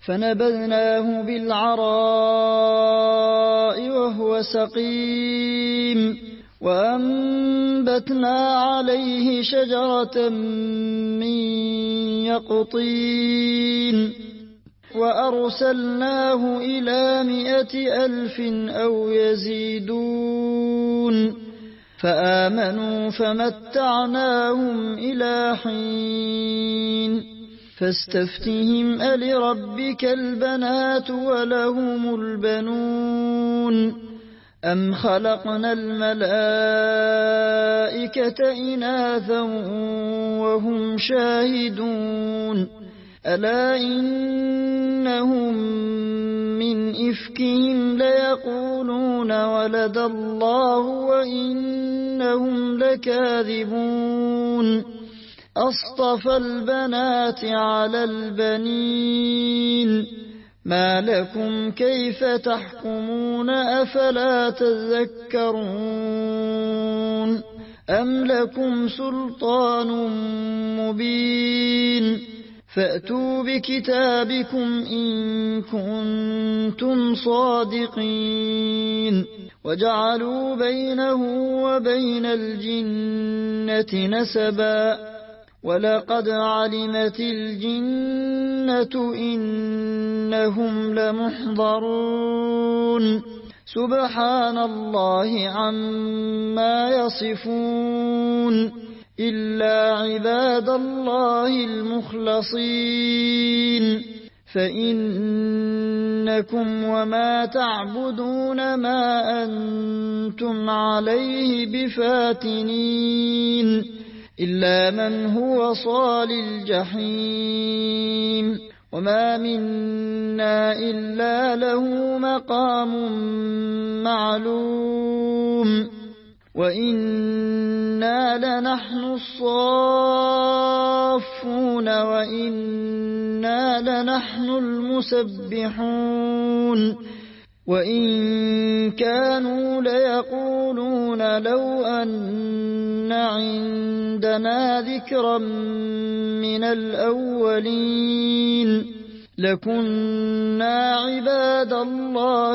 فنبذناه بالعراء وهو سقيم وأنبتنا عليه شجرة من يقطين وأرسلناه إلى 100,000 أو يزيدون فآمنوا فمتعناهم إلى حين فاستفتهم ألربك البنات ولهم البنون أم خلقنا الملائكة إناثا وهم شاهدون ألا إنهم من إفكهم ليقولون ولد الله وإنهم لكاذبون أصطفى البنات على البنين ما لكم كيف تحكمون أفلا تذكرون أم لكم سلطان مبين فأتوا بكتابكم إن كنتم صادقين وجعلوا بينه وبين الجنة نسبا ولقد علمت الجنة إنهم لمحضرون سبحان الله عما يصفون إلا عباد الله المخلصين فإنكم وما تعبدون ما أنتم عليه بفاتنين إلا من هو صال الجحيم وما منا إلا له مقام معلوم وإنا لنحن الصافون وإنا لنحن المسبحون وإن كانوا ليقولون لو أن عندنا ذكرا من الأولين لكنا عباد الله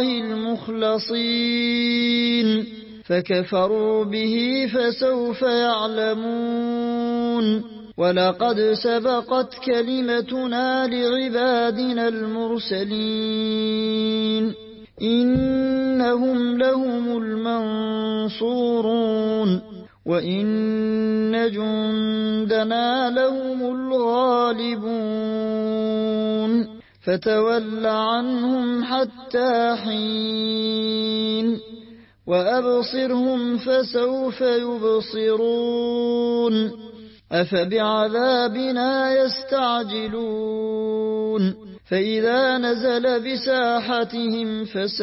المخلصين فكفروا به فسوف يعلمون ولقد سبقت كلمتنا لعبادنا المرسلين إنهم لهم المنصورون وإن جندنا لهم الغالبون فتول عنهم حتى حين وأبصرهم فسوف يبصرون أفبعذابنا يستعجلون فإذا نزل بساحتهم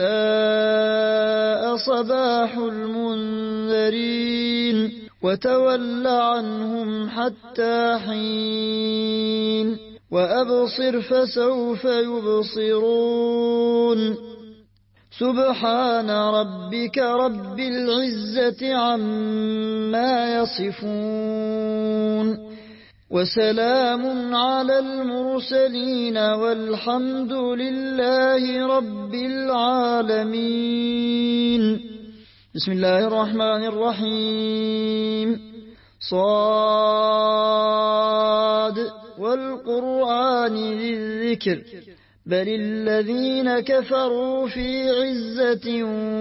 فساء صباح المنذرين وتول عنهم حتى حين وأبصر فسوف يبصرون سبحان ربك رب العزة عما يصفون وسلام على المرسلين والحمد لله رب العالمين بسم الله الرحمن الرحيم صاد والقرآن ذي الذكر بل الذين كفروا في عزة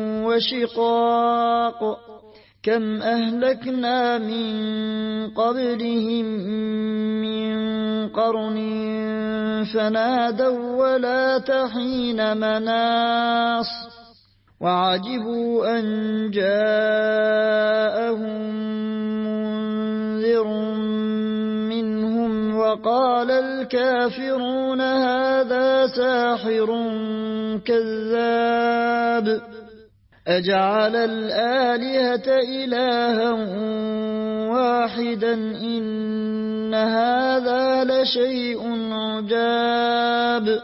وشقاق كم أهلكنا من قبلهم من قرن فنادوا ولا تحين مناص وعجبوا أن جاءهم منذر منهم وقال الكافرون هذا ساحر كذاب أجعل الآلهة إلها واحدا إن هذا لشيء عجاب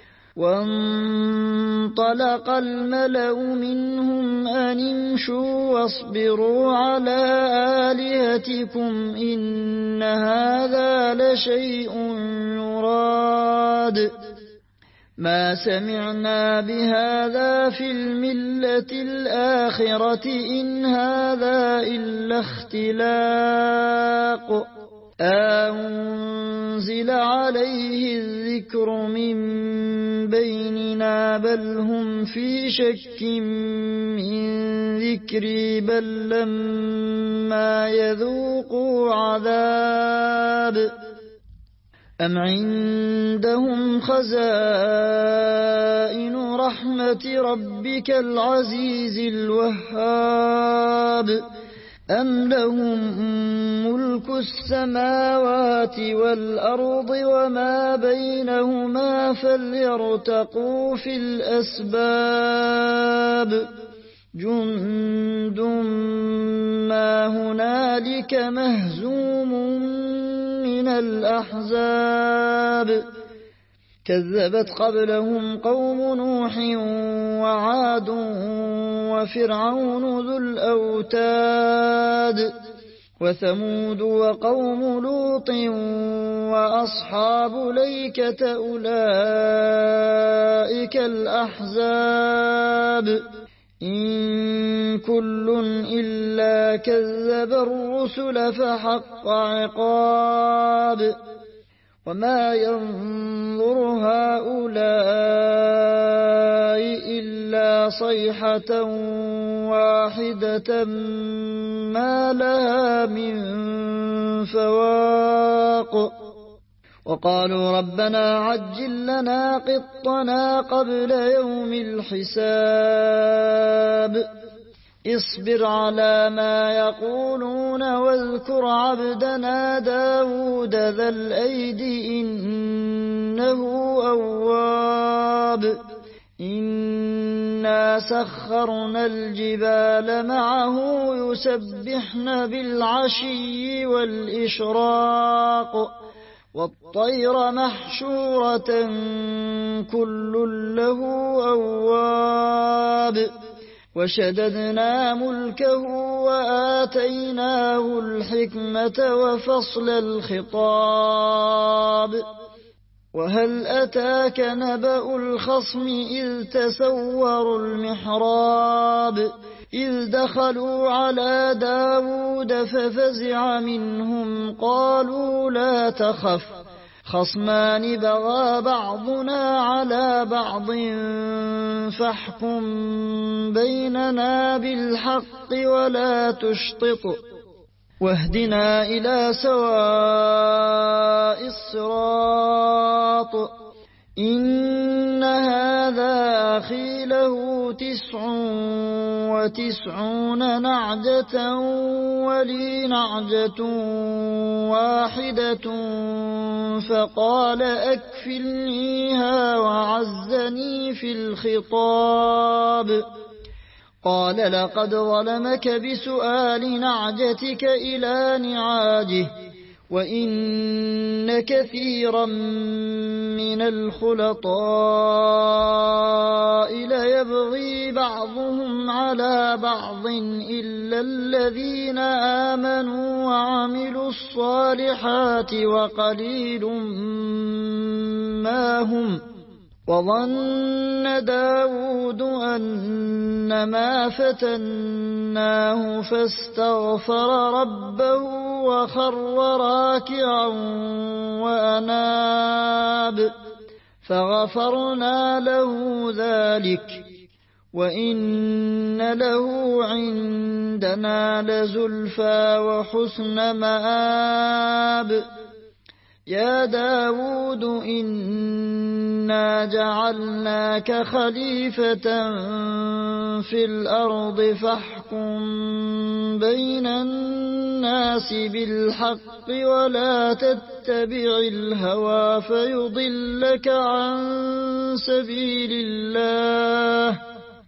وانطلق الملأ منهم أن امشوا واصبروا على آلهتكم إن هذا لشيء يراد ما سمعنا بهذا في الملة الآخرة إن هذا إلا اختلاق أنزل عليه الذكر من بيننا بل هم في شك من ذكري بل لما يذوقوا عذاب أم عندهم خزائن رحمة ربك العزيز الوهاب أم لهم ملك السماوات والأرض وما بينهما فليرتقوا في الأسباب جند ما هنالك مهزوم من الأحزاب كذبت قبلهم قوم نوح وعاد وفرعون ذو الأوتاد وثمود وقوم لوط وأصحاب ليكة أولئك الأحزاب إن كل إلا كذب الرسل فحق عقاب وما ينظر هؤلاء إلا صيحة واحدة ما لها من فواق وقالوا ربنا عجل لنا قطنا قبل يوم الحساب اصبر على ما يقولون واذكر عبدنا داود ذا الأيد إنه أواب إنا سخرنا الجبال معه يسبحن بالعشي والإشراق والطير محشورة كل له أواب وشددنا ملكه وآتيناه الحكمة وفصل الخطاب وهل أتاك نبأ الخصم إذ تسوروا المحراب إذ دخلوا على داود ففزع منهم قالوا لا تخف خصمان بغى بعضنا على بعض فاحكم بيننا بالحق ولا تشطط واهدنا إلى سواء الصراط إن هذا أخي له 99 نعجة ولي نعجة واحدة فقال أكفلنيها وعزني في الخطاب قال لقد ظلمك بسؤال نعجتك إلى نعاجه وإن كثيرا من الخلطاء ليبغي بعضهم على بعض إلا الذين آمنوا وعملوا الصالحات وقليل ما هم وظن داود أنما فتناه فاستغفر ربه وخر راكعا وأناب فغفرنا له ذلك وإن له عندنا لزلفى وحسن مآب يا داود إنا جعلناك خليفة في الأرض فاحكم بين الناس بالحق ولا تتبع الهوى فيضلك عن سبيل الله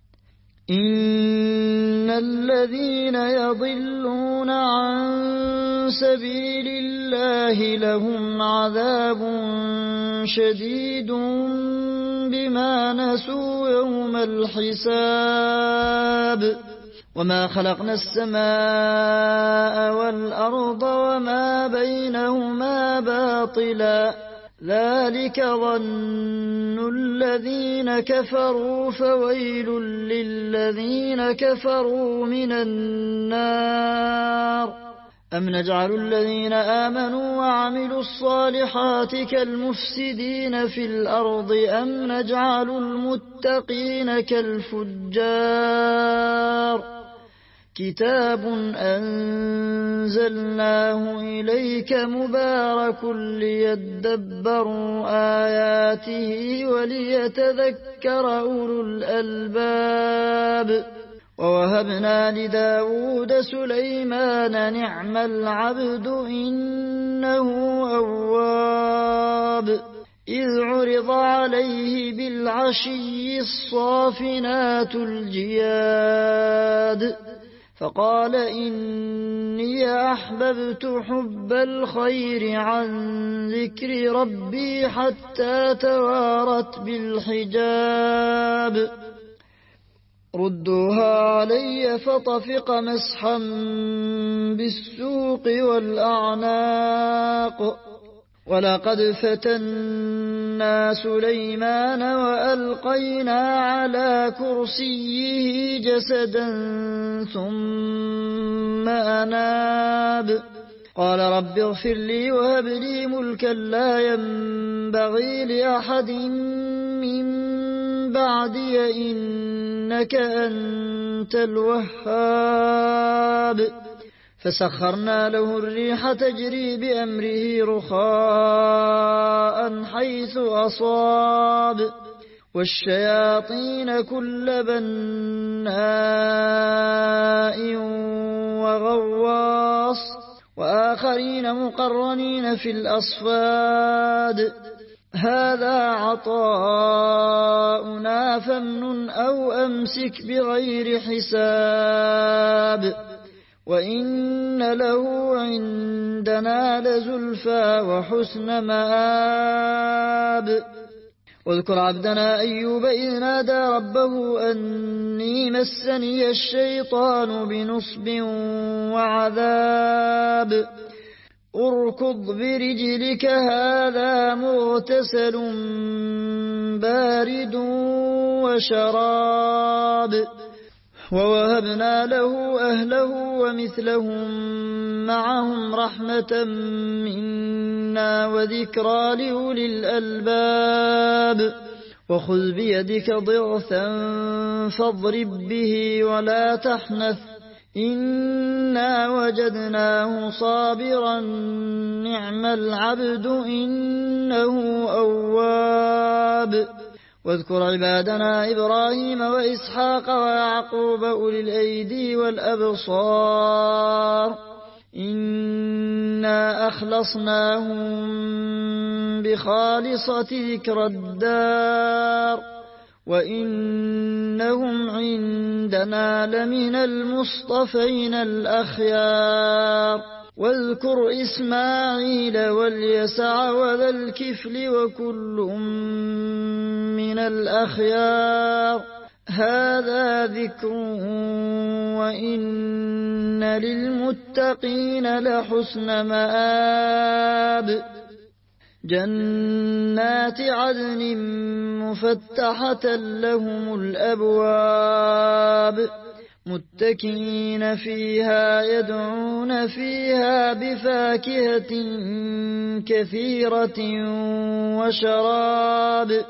إن الذين يضلون عن سبيل الله لهم عذاب شديد بما نسوا يوم الحساب وما خلقنا السماء والأرض وما بينهما باطلا ذلك ظن الذين الذين كفروا فويل للذين كفروا من النار. أم نجعل الذين آمنوا وعملوا الصالحات كالمفسدين في الأرض أم نجعل المتقين كالفجار. كتاب أنزلناه إليك مبارك ليدبروا آياته وليتذكر أولو الألباب. ووهبنا لداود سليمان نعم العبد إنه أواب. إذ عرض عليه بالعشي الصافنات الجياد فقال إني أحببت حب الخير عن ذكر ربي حتى توارت بالحجاب. ردوها علي فطفق مسحا بالسوق والأعناق. ولقد فتنا سليمان وألقينا على كرسيه جسدا ثم أناب. قال رب اغفر لي وهب لي ملكا لا ينبغي لأحد من بعدي إنك أنت الوهاب. فسخرنا له الريح تجري بأمره رخاء حيث أصاب والشياطين كل بناء وغواص وآخرين مقرنين في الأصفاد. هذا عطاؤنا فامنن أو أمسك بغير حساب وإن له عندنا لزلفى وحسن مآب. واذكر عبدنا أيوب إذ نادى ربه أني مسني الشيطان بنصب وعذاب. اركض برجلك هذا مغتسل بارد وشراب. ووهبنا له أهله ومثلهم معهم رحمة منا وذكرى لأولي الألباب. وخذ بيدك ضغثا فاضرب به ولا تحنث إنا وجدناه صابرا نعم العبد إنه أواب. واذكر عبادنا إبراهيم وإسحاق ويعقوب أولي الأيدي والأبصار إنا أخلصناهم بخالصة ذكر الدار وإنهم عندنا لمن المصطفين الأخيار. واذكر إسماعيل واليسع وذا الكفل وكل من الأخيار. هذا ذكر وإن للمتقين لحسن مآب. جنات عدن مفتحة لهم الأبواب متكئين فيها يدعون فيها بفاكهة كثيرة وشراب.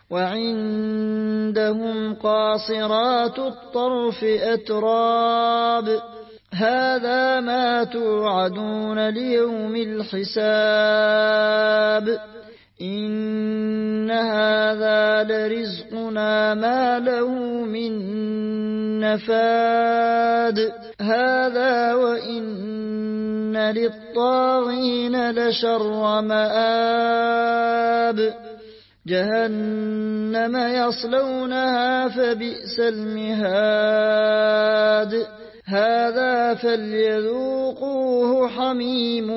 وعندهم قاصرات الطرف أتراب. هذا ما توعدون ليوم الحساب إن هذا لرزقنا ما له من نفاد. هذا وإن للطاغين لشر مآب. جهنم يصلونها فبئس المهاد. هذا فليذوقوه حميم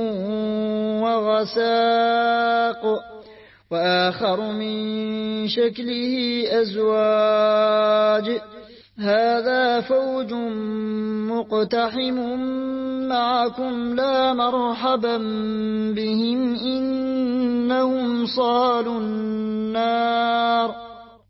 وغساق وآخر من شكله أزواج. هذا فوج مقتحم معكم لا مرحبا بهم إنهم صالوا النار.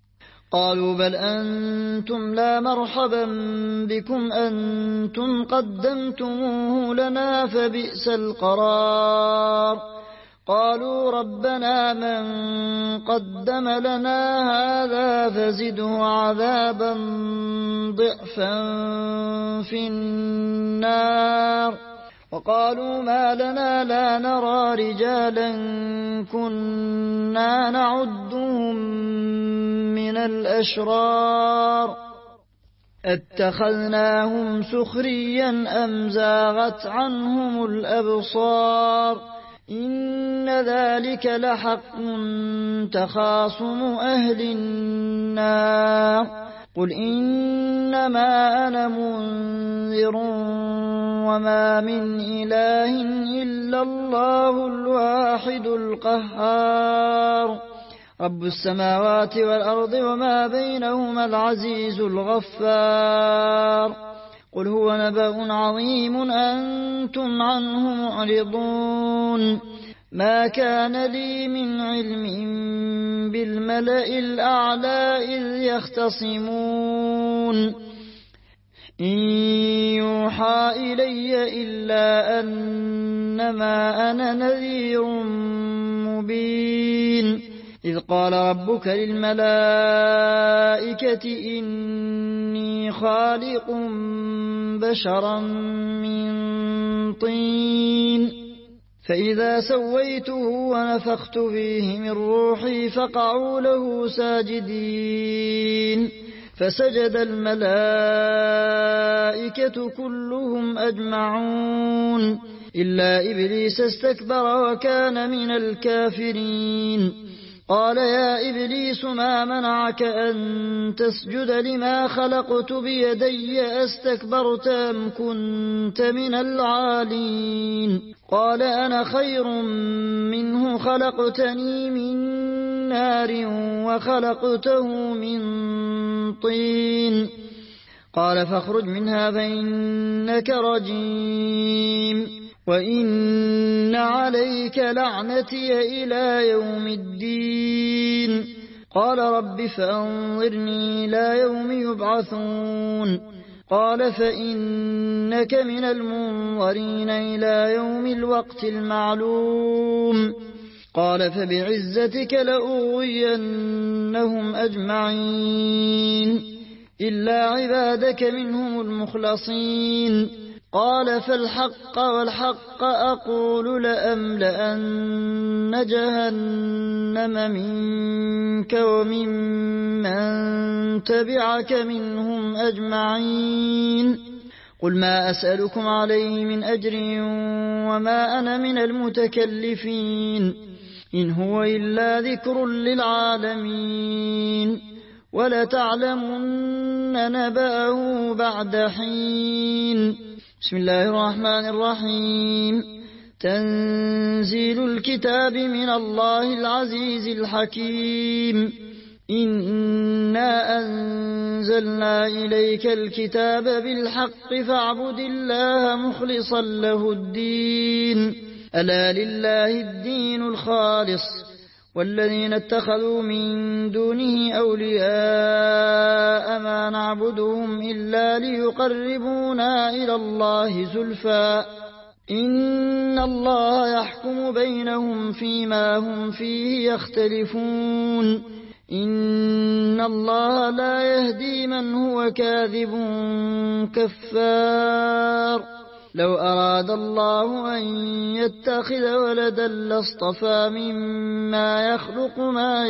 قالوا بل أنتم لا مرحبا بكم أنتم قدمتموه لنا فبئس القرار. قالوا ربنا من قدم لنا هذا فزده عذابا ضعفا في النار. وقالوا ما لنا لا نرى رجالا كنا نعدهم من الأشرار اتخذناهم سخريا أم زاغت عنهم الأبصار إن ذلك لحق تخاصم أهل النار. قل إنما أنا منذر وما من إله إلا الله الواحد القهار رب السماوات والأرض وما بينهما العزيز الغفار. قل هو نبأ عظيم أنتم عنه معرضون ما كان لي من علم بالملأ الأعلى إذ يختصمون إن يوحى إلي إلا أنما أنا نذير مبين إذ قال ربك للملائكة إني خالق بشرا من طين فإذا سويته ونفخت فيه من روحي فقعوا له ساجدين فسجد الملائكة كلهم أجمعون إلا إبليس استكبر وكان من الكافرين. قال يا إبليس ما منعك أن تسجد لما خلقت بيدي أستكبرت أم كنت من العالين. قال أنا خير منه خلقتني من نار وخلقته من طين. قال فاخرج منها فإنك رجيم وإن عليك لعنتي إلى يوم الدين. قال رب فأنظرني إلى يوم يبعثون. قال فإنك من المنظرين إلى يوم الوقت المعلوم. قال فبعزتك لأغوينهم أجمعين إلا عبادك منهم المخلصين. قال فالحق والحق أقول لأملأن جهنم منك وممن تبعك منهم أجمعين. قل ما أسألكم عليه من أجر وما أنا من المتكلفين إن هو إلا ذكر للعالمين ولتعلمن نبأه بعد حين. بسم الله الرحمن الرحيم تنزيل الكتاب من الله العزيز الحكيم إنا أنزلنا إليك الكتاب بالحق فاعبد الله مخلصا له الدين ألا لله الدين الخالص والذين اتخذوا من دونه أولياء ما نعبدهم إلا ليقربونا إلى الله زلفى إن الله يحكم بينهم فيما هم فيه يختلفون إن الله لا يهدي من هو كاذب كفار. لو أراد الله أن يتخذ ولدا لاصطفى مما يخلق ما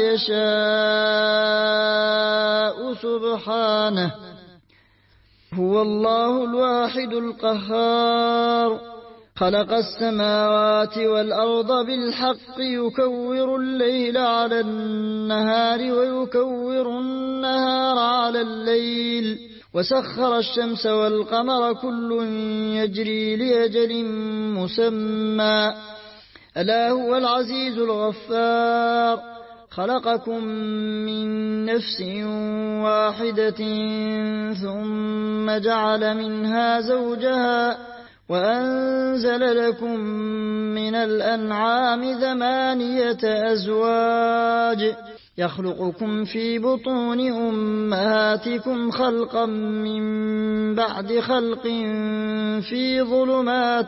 يشاء سبحانه هو الله الواحد القهار خلق السماوات والأرض بالحق يكور الليل على النهار ويكور النهار على الليل وسخر الشمس والقمر كل يجري لأجل مسمى ألا هو العزيز الغفار. خلقكم من نفس واحدة ثم جعل منها زوجها وأنزل لكم من الأنعام 8 أزواج يخلقكم في بطون أمهاتكم خلقا من بعد خلق في ظلمات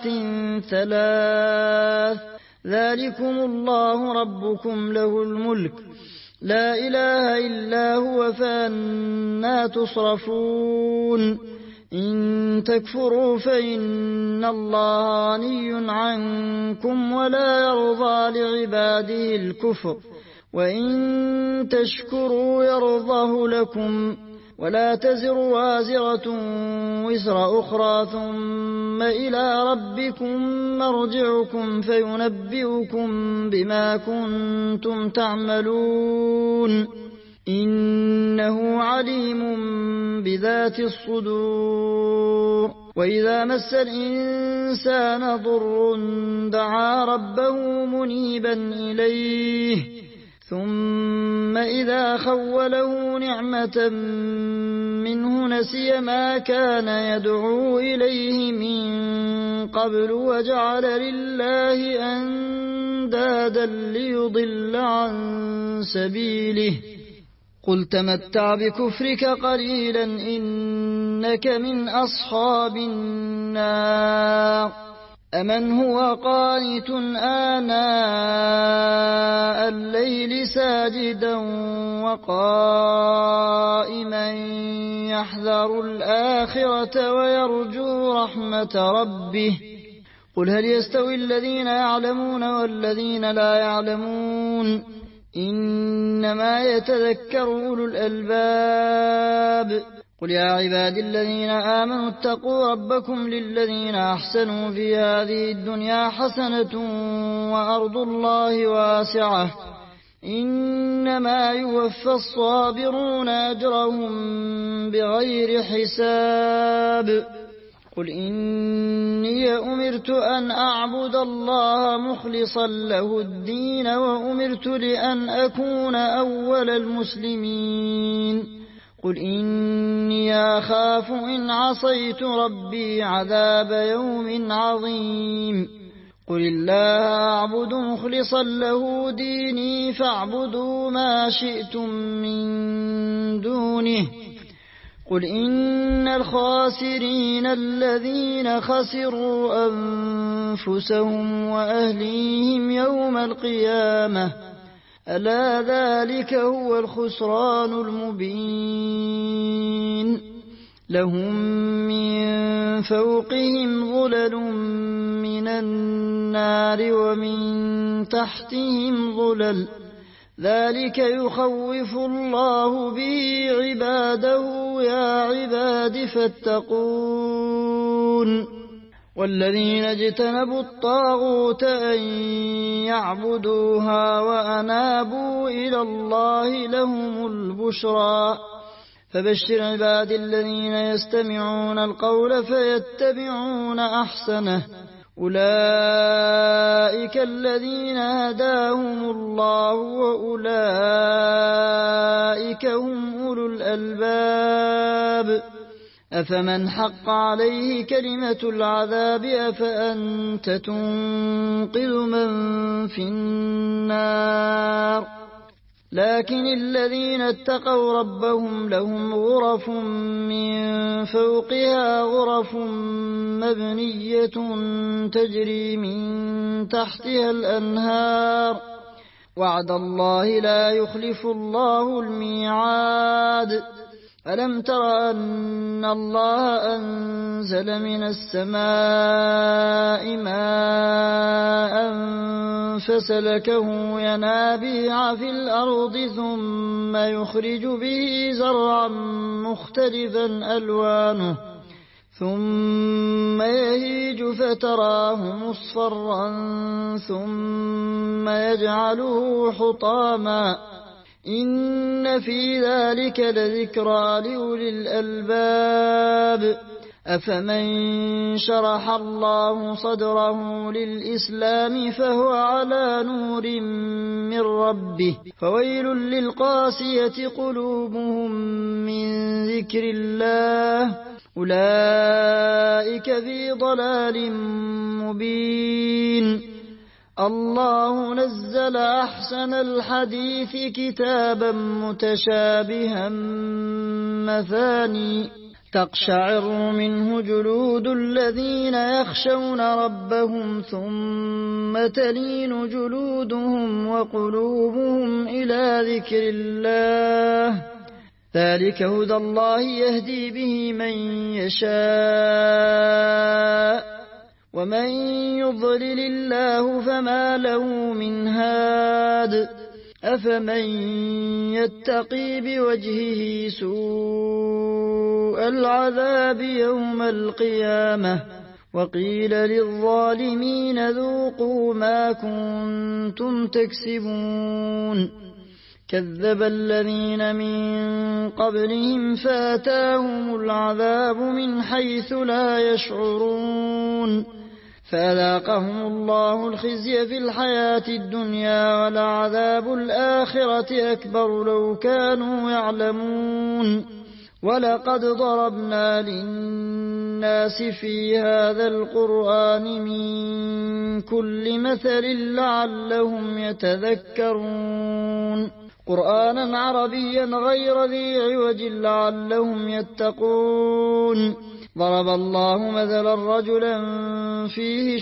3 ذلكم الله ربكم له الملك لا إله إلا هو فأنى تصرفون إن تكفروا فإن الله غني عنكم ولا يرضى لعباده الكفر وإن تشكروا يرضه لكم ولا تزر وازرة وزر أخرى ثم إلى ربكم مرجعكم فينبئكم بما كنتم تعملون إنه عليم بذات الصدور وإذا مس الإنسان ضر دعا ربه منيبا إليه ثم إذا خوله نعمة منه نسي ما كان يدعو إليه من قبل وجعل لله أندادا ليضل عن سبيله قل تمتع بكفرك قليلا إنك من أصحاب النار أمن هو قانت آناء الليل ساجدا وقائما يحذر الآخرة ويرجو رحمة ربه قل هل يستوي الذين يعلمون والذين لا يعلمون إنما يتذكر أولو الألباب قل يا عبادي الذين آمنوا اتقوا ربكم للذين أحسنوا في هذه الدنيا حسنة وأرض الله واسعة إنما يوفى الصابرون أجرهم بغير حساب قل إني أمرت أن أعبد الله مخلصا له الدين وأمرت لأن أكون أول المسلمين قل إني أخاف إن عصيت ربي عذاب يوم عظيم قل الله أعبد مخلصا له ديني فاعبدوا ما شئتم من دونه قل إن الخاسرين الذين خسروا أنفسهم وأهليهم يوم القيامة ألا ذلك هو الخسران المبين لهم من فوقهم ظلل من النار ومن تحتهم ظلل ذلك يخوف الله به عباده يا عباد فاتقون والذين اجتنبوا الطاغوت أن يعبدوها وأنابوا إلى الله لهم البشرى فبشر عباد الذين يستمعون القول فيتبعون أحسنه أولئك الذين هداهم الله وأولئك هم أولو الألباب أفمن حق عليه كلمة العذاب أفأنت تنقذ من في النار لكن الذين اتقوا ربهم لهم غرف من فوقها غرف مبنية تجري من تحتها الأنهار وعد الله لا يخلف الله الميعاد ألم تر أن الله أنزل من السماء ماء فسلكه ينابيع في الأرض ثم يخرج به زرعا مختلفا ألوانه ثم يهيج فتراه مصفرا ثم يجعله حطاما إن في ذلك لذكرى لأولي الألباب أفمن شرح الله صدره للإسلام فهو على نور من ربه فويل للقاسية قلوبهم من ذكر الله أولئك في ضلال مبين الله نزل أحسن الحديث كتابا متشابها مثاني تقشعر منه جلود الذين يخشون ربهم ثم تلين جلودهم وقلوبهم إلى ذكر الله ذلك هدى الله يهدي به من يشاء ومن يضلل الله فما له من هاد أفمن يتقي بوجهه سوء العذاب يوم القيامة وقيل للظالمين ذوقوا ما كنتم تكسبون كذب الذين من قبلهم فاتاهم العذاب من حيث لا يشعرون فأذاقهم الله الخزي في الحياة الدنيا ولعذاب الآخرة أكبر لو كانوا يعلمون ولقد ضربنا للناس في هذا القرآن من كل مثل لعلهم يتذكرون قرآنا عربيا غير ذي عوج لعلهم يتقون ضرب الله مثلا رجلا فيه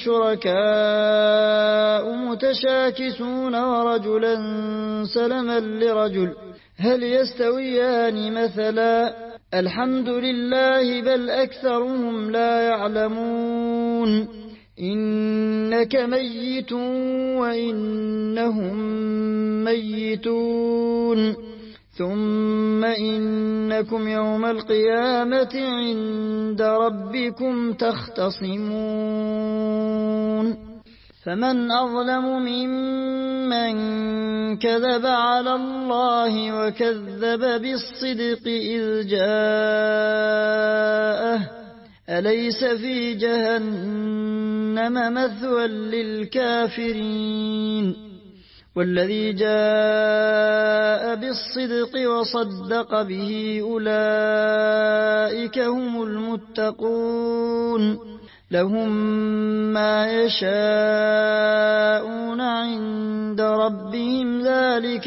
شركاء متشاكسون ورجلا سلما لرجل هل يستويان مثلا الحمد لله بل أكثرهم لا يعلمون إنك ميت وإنهم ميتون ثم إنكم يوم القيامة عند ربكم تختصمون فمن أظلم ممن كذب على الله وكذب بالصدق إذ جاءه أليس في جهنم مثوى للكافرين والذي جاء بالصدق وصدق به أولئك هم المتقون لهم ما يشاءون عند ربهم ذلك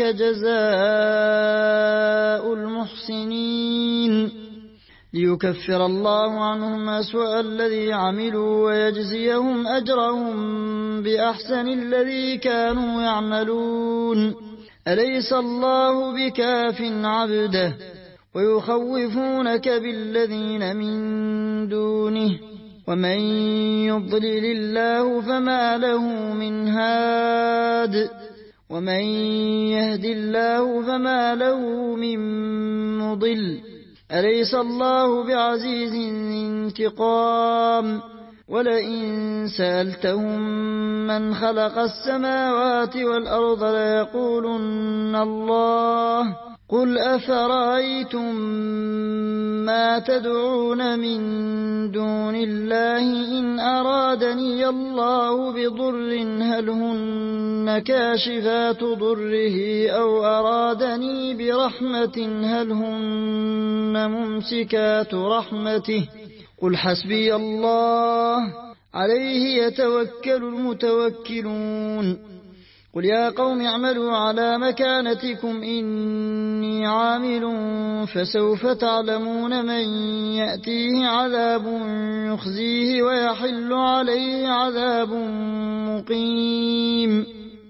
جزاء المحسنين ليكفر الله عنهم أسوأ الذي عملوا ويجزيهم أجرهم بأحسن الذي كانوا يعملون أليس الله بكاف عبده ويخوفونك بالذين من دونه ومن يضلل الله فما له من هاد ومن يهد الله فما له من مضل أليس الله بعزيز انتقام ولئن سألتهم من خلق السماوات والأرض ليقولن الله قل أفرأيتم ما تدعون من دون الله إن أرادني الله بضر هل هن كاشفات ضره أو أرادني برحمة هل هن ممسكات رحمته قل حسبي الله عليه يتوكل المتوكلون قل يا قوم اعملوا على مكانتكم إني عامل فسوف تعلمون من يأتيه عذاب يخزيه ويحل عليه عذاب مقيم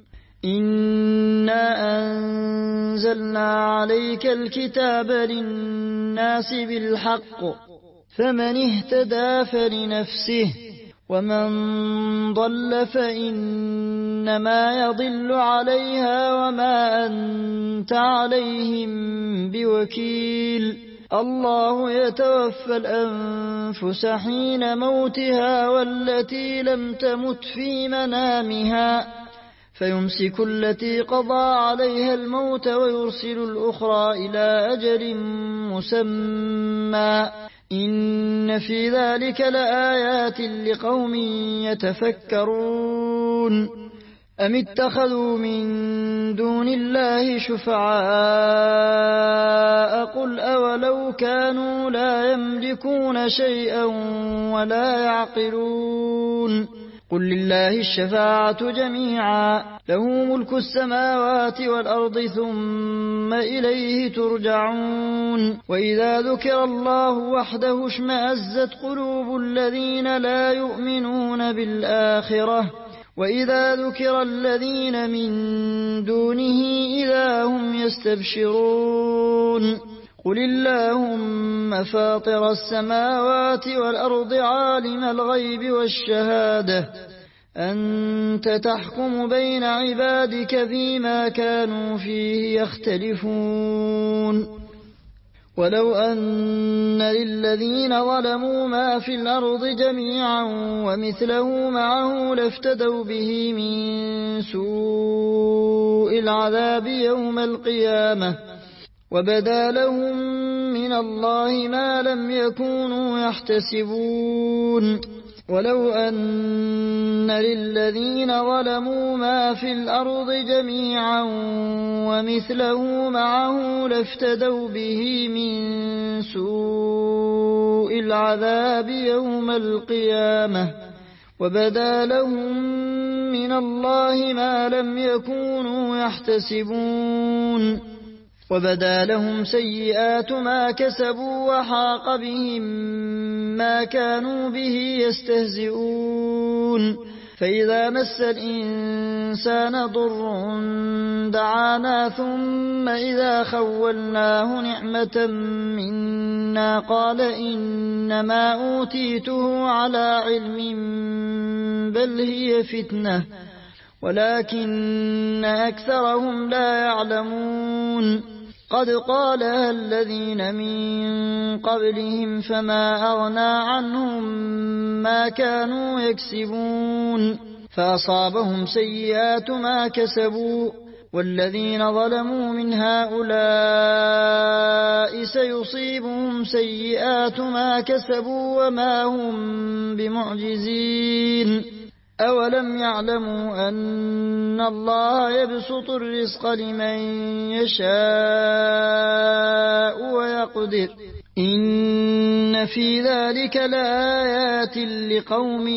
إنا أنزلنا عليك الكتاب للناس بالحق فمن اهتدى فلنفسه ومن ضل فإنما يضل عليها وما أنت عليهم بوكيل الله يتوفى الأنفس حين موتها والتي لم تمت في منامها فيمسك التي قضى عليها الموت ويرسل الأخرى إلى أجل مسمى إن في ذلك لآيات لقوم يتفكرون أم اتخذوا من دون الله شفعاء قل أولو كانوا لا يملكون شيئا ولا يعقلون قل لله الشفاعة جميعا له ملك السماوات والأرض ثم إليه ترجعون وإذا ذكر الله وحده اشمأزت قلوب الذين لا يؤمنون بالآخرة وإذا ذكر الذين من دونه إذا هم يستبشرون قل اللهم فاطر السماوات والأرض عالم الغيب والشهادة أنت تحكم بين عبادك فيما كانوا فيه يختلفون ولو أن للذين ظلموا ما في الأرض جميعا ومثله معه لافتدوا به من سوء العذاب يوم القيامة وبدا لهم من الله ما لم يكونوا يحتسبون ولو أن للذين ظلموا ما في الأرض جميعا ومثله معه لافتدوا به من سوء العذاب يوم القيامة وبدا لهم من الله ما لم يكونوا يحتسبون وبدا لهم سيئات ما كسبوا وحاق بهم ما كانوا به يستهزئون فإذا مس الإنسان ضر دعانا ثم إذا خولناه نعمة منا قال إنما أوتيته على علم بل هي فتنة ولكن أكثرهم لا يعلمون قد قالها الذين من قبلهم فما أغنى عنهم ما كانوا يكسبون فأصابهم سيئات ما كسبوا والذين ظلموا من هؤلاء سيصيبهم سيئات ما كسبوا وما هم بمعجزين أولم يعلموا أن الله يبسط الرزق لمن يشاء ويقدر إن في ذلك لآيات لقوم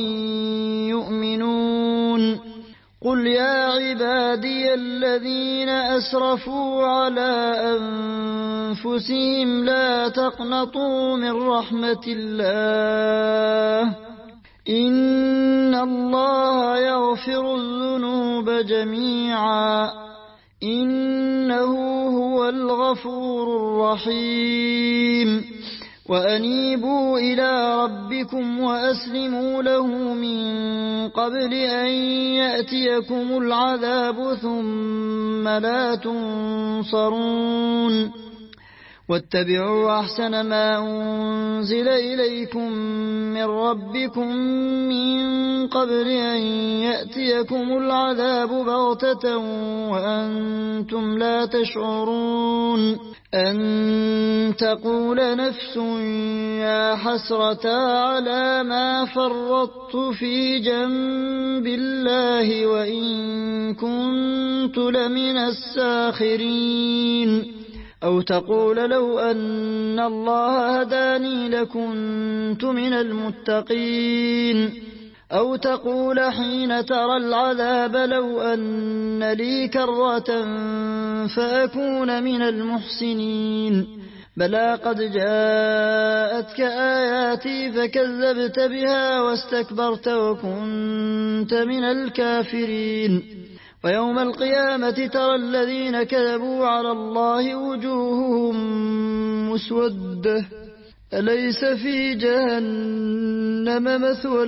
يؤمنون قل يا عبادي الذين أسرفوا على أنفسهم لا تقنطوا من رحمة الله إن الله يغفر الذنوب جميعا إنه هو الغفور الرحيم وأنيبوا إلى ربكم وأسلموا له من قبل أن يأتيكم العذاب ثم لا تنصرون واتبعوا أحسن ما أنزل إليكم من ربكم من قبل أن يأتيكم العذاب بغتة وأنتم لا تشعرون أن تقول نفس يا حسرة على ما فرطت في جنب الله وإن كنت لمن الساخرين أو تقول لو أن الله هداني لكنت من المتقين أو تقول حين ترى العذاب لو أن لي كرة فأكون من المحسنين بلى قد جاءتك آياتي فكذبت بها واستكبرت وكنت من الكافرين ويوم القيامة ترى الذين كذبوا على الله وجوههم مسودة أليس في جهنم مثوى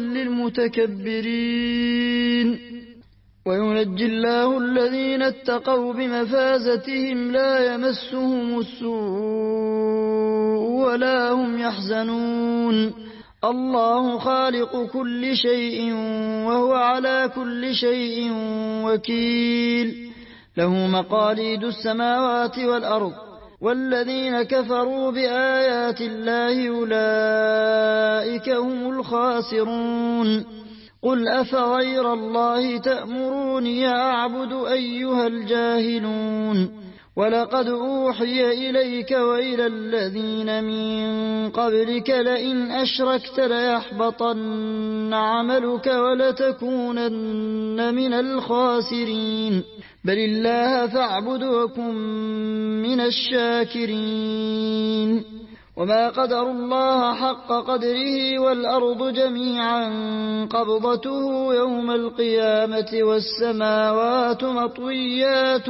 للمتكبرين وينجي الله الذين اتقوا بمفازتهم لا يمسهم السوء ولا هم يحزنون الله خالق كل شيء وهو على كل شيء وكيل له مقاليد السماوات والأرض والذين كفروا بآيات الله أولئك هم الخاسرون قل أفغير الله تأمروني أعبد أيها الجاهلون ولقد أوحي إليك وإلى الذين من قبلك لئن أشركت ليحبطن عملك ولتكونن من الخاسرين بل الله فاعبد وكن من الشاكرين وما قدروا الله حق قدره والأرض جميعا قبضته يوم القيامة والسماوات مطويات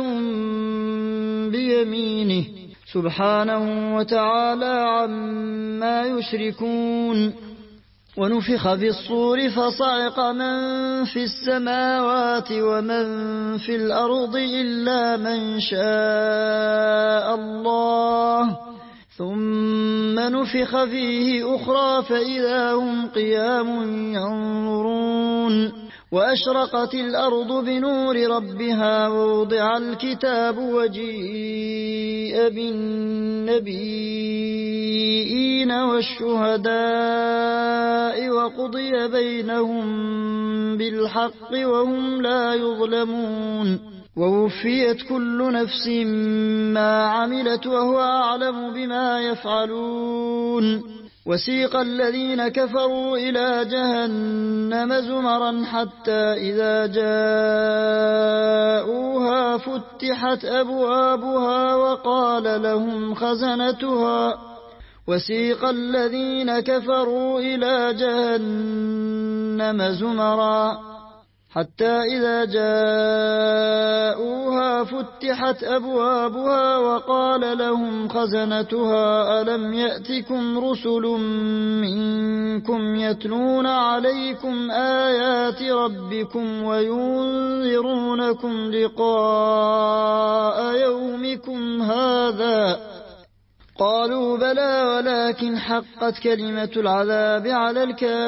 بيمينه سبحانه وتعالى عما يشركون ونفخ في الصور فصعق من في السماوات ومن في الأرض إلا من شاء الله ثم نفخ فيه أخرى فإذا هم قيام ينظرون وأشرقت الأرض بنور ربها ووضع الكتاب وجيء بالنبيين والشهداء وقضي بينهم بالحق وهم لا يظلمون ووفيت كل نفس ما عملت وهو أعلم بما يفعلون وسيق الذين كفروا إلى جهنم زمرا حتى إذا جاءوها فتحت أبوابها وقال لهم خزنتها وسيق الذين كفروا إلى جهنم زمرا حتى إذا جاءوها فتحت أبوابها وقال لهم خزنتها ألم يأتكم رسل منكم يتلون عليكم آيات ربكم وينذرونكم لقاء يومكم هذا قالوا بلى ولكن حقت كلمة العذاب على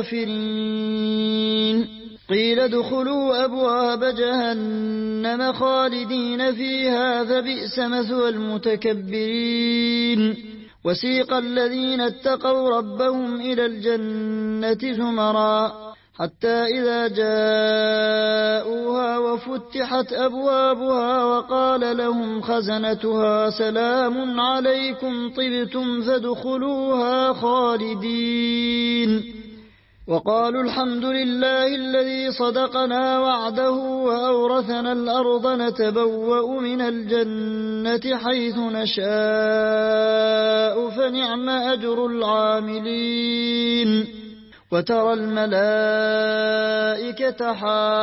الكافرين قيل ادخلوا أبواب جهنم خالدين فيها فبئس مثوى المتكبرين وسيق الذين اتقوا ربهم إلى الجنة زمرا حتى إذا جاءوها وفتحت أبوابها وقال لهم خزنتها سلام عليكم طبتم فادخلوها خالدين وقالوا الحمد لله الذي صدقنا وعده وأورثنا الأرض نتبوأ من الجنة حيث نشاء فنعم أجر العاملين وترى الملائكة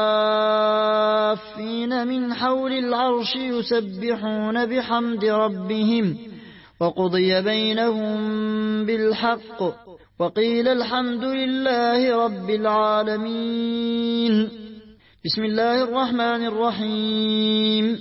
حافين من حول العرش يسبحون بحمد ربهم وقضي بينهم بالحق وقيل الحمد لله رب العالمين بسم الله الرحمن الرحيم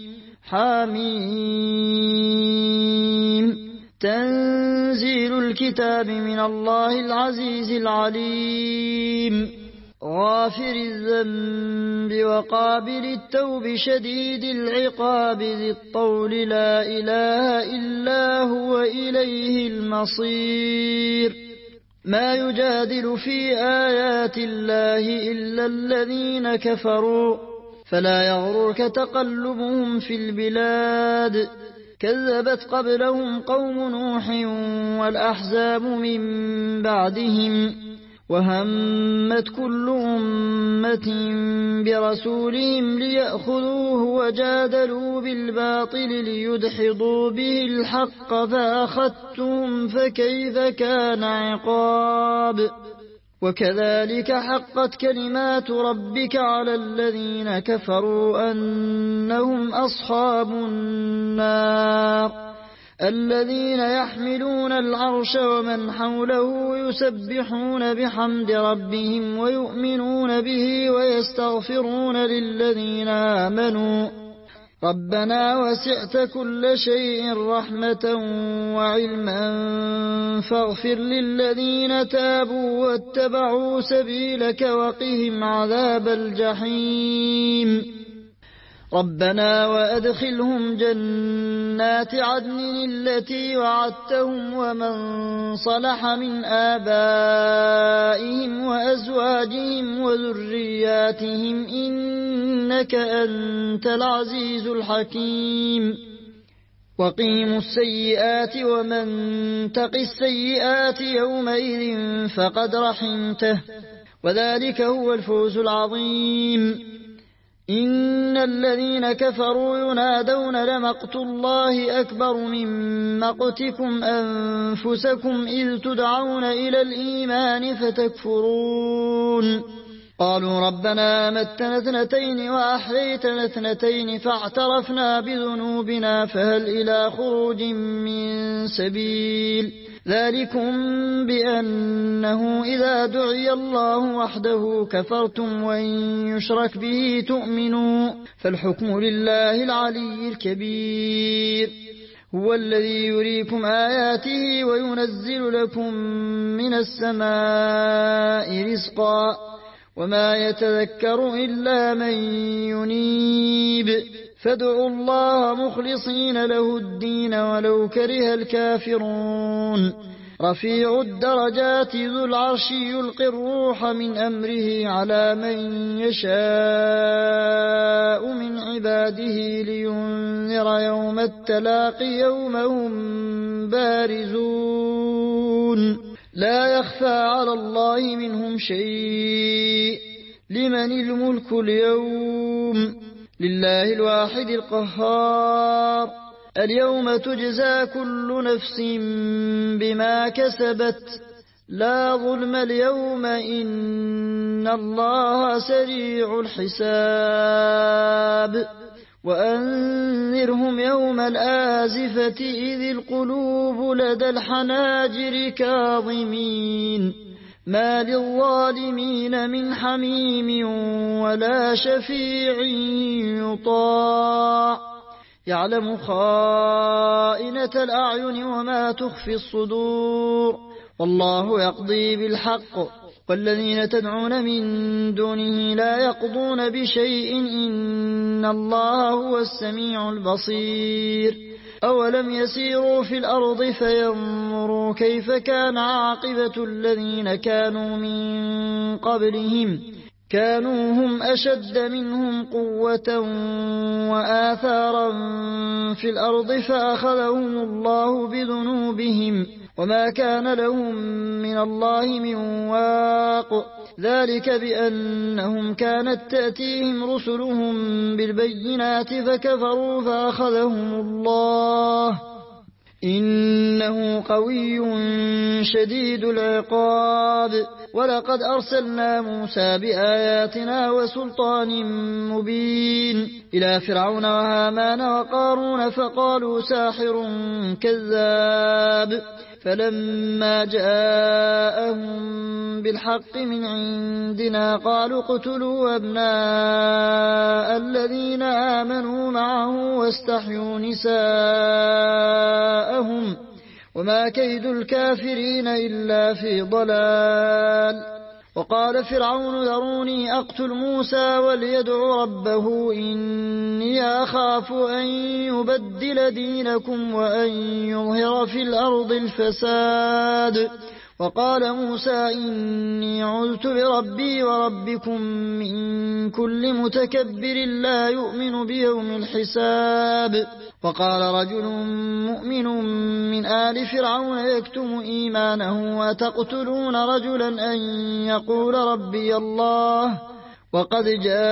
حميم تنزيل الكتاب من الله العزيز العليم غافر الذنب وقابل التوب شديد العقاب ذي الطول لا إله إلا هو إليه المصير ما يجادل في آيات الله إلا الذين كفروا فلا يغررك تقلبهم في البلاد كذبت قبلهم قوم نوح والأحزاب من بعدهم وهمت كل أمة برسولهم ليأخذوه وجادلوا بالباطل ليدحضوا به الحق فأخذتهم فكيف كان عقاب وكذلك حقت كلمات ربك على الذين كفروا أنهم أصحاب النار الذين يحملون العرش ومن حوله يسبحون بحمد ربهم ويؤمنون به ويستغفرون للذين آمنوا ربنا وسعت كل شيء رحمة وعلما فاغفر للذين تابوا واتبعوا سبيلك وقهم عذاب الجحيم ربنا وأدخلهم جنات عدن التي وعدتهم ومن صلح من آبائهم وأزواجهم وذرياتهم إنك أنت العزيز الحكيم وقيموا السيئات ومن تق السيئات يومئذ فقد رحمته وذلك هو الفوز العظيم. إن الذين كفروا ينادون لمقت الله أكبر من مقتكم أنفسكم إذ تدعون إلى الإيمان فتكفرون. قالوا ربنا أمتنا اثنتين وأحييتنا اثنتين فاعترفنا بذنوبنا فهل إلى خروج من سبيل. ذلكم بأنه إذا دعي الله وحده كفرتم وإن يشرك به تؤمنوا فالحكم لله العلي الكبير. هو الذي يريكم آياته وينزل لكم من السماء رزقا وما يتذكر إلا من ينيب فادعوا الله مخلصين له الدين ولو كره الكافرون. رفيع الدرجات ذو العرش يلقي الروح من أمره على من يشاء من عباده لينذر يوم التلاق يوم هم بارزون لا يخفى على الله منهم شيء. لمن الملك اليوم؟ لله الواحد القهار. اليوم تجزى كل نفس بما كسبت لا ظلم اليوم إن الله سريع الحساب. وأنذرهم يوم الآزفة إذ القلوب لدى الحناجر كاظمين ما للظالمين من حميم ولا شفيع يطاع يعلم خائنة الأعين وما تخفي الصدور والله يقضي بالحق والذين تدعون من دونه لا يقضون بشيء إن الله هو السميع البصير. أولم يسيروا في الأرض فينظروا كيف كان عاقبة الذين كانوا من قبلهم كانوا هم أشد منهم قوة وآثارا في الأرض فأخذهم الله بذنوبهم وما كان لهم من الله من واق. ذلك بأنهم كانت تأتيهم رسلهم بالبينات فكفروا فأخذهم الله إنه قوي شديد العقاب. ولقد أرسلنا موسى بآياتنا وسلطان مبين إلى فرعون وهامان وقارون فقالوا ساحر كذاب فلما جاءهم بالحق من عندنا قالوا اقتلوا أبناء الذين آمنوا معه واستحيوا نساءهم وما كيد الكافرين إلا في ضلال. وقال فرعون ذروني أقتل موسى وليدع ربه إني أخاف أن يبدل دينكم وأن يظهر في الأرض الفساد. وقال موسى إني عذت بربي وربكم من كل متكبر لا يؤمن بيوم الحساب. وقال رجل مؤمن من آل فرعون يكتم إيمانه وتقتلون رجلا أن يقول ربي الله وقد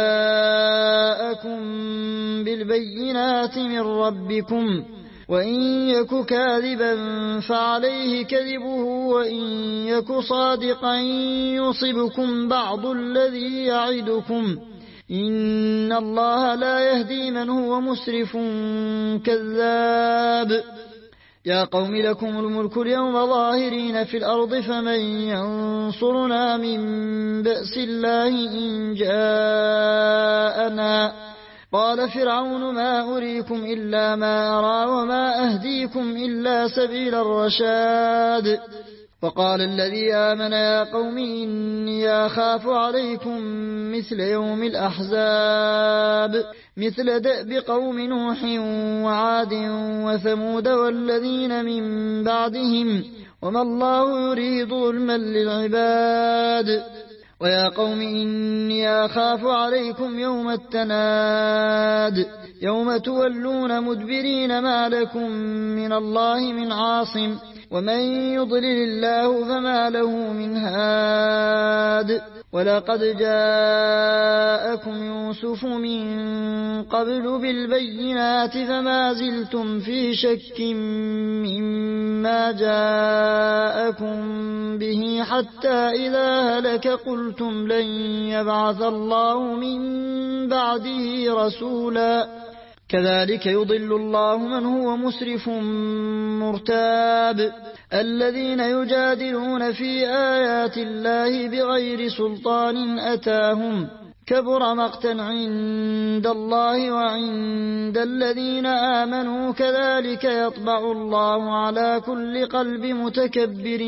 جاءكم بالبينات من ربكم وإن يك كاذبا فعليه كذبه وإن يك صادقا يصبكم بعض الذي يعدكم إن الله لا يهدي من هو مسرف كذاب. يا قوم لكم الملك اليوم ظاهرين في الأرض فمن ينصرنا من بأس الله إن جاءنا. قال فرعون ما أريكم إلا ما أرى وما أهديكم إلا سبيل الرشاد. وقال الذي آمن يا قوم إني أخاف عليكم مثل يوم الأحزاب مثل دأب قوم نوح وعاد وثمود والذين من بعدهم وما الله يريد ظلما للعباد ويا قوم إني أخاف عليكم يوم التناد يوم تولون مدبرين ما لكم من الله من عاصم ومن يضلل الله فما له من هاد ولقد جاءكم يوسف من قبل بالبينات فما زلتم في شك مما جاءكم به حتى إذا هلك قلتم لن يبعث الله من بعده رسولا كذلك يضل الله من هو مسرف مرتاب الذين يجادلون في آيات الله بغير سلطان أتاهم كبر مقتا عند الله وعند الذين آمنوا كذلك يطبع الله على كل قلب متكبر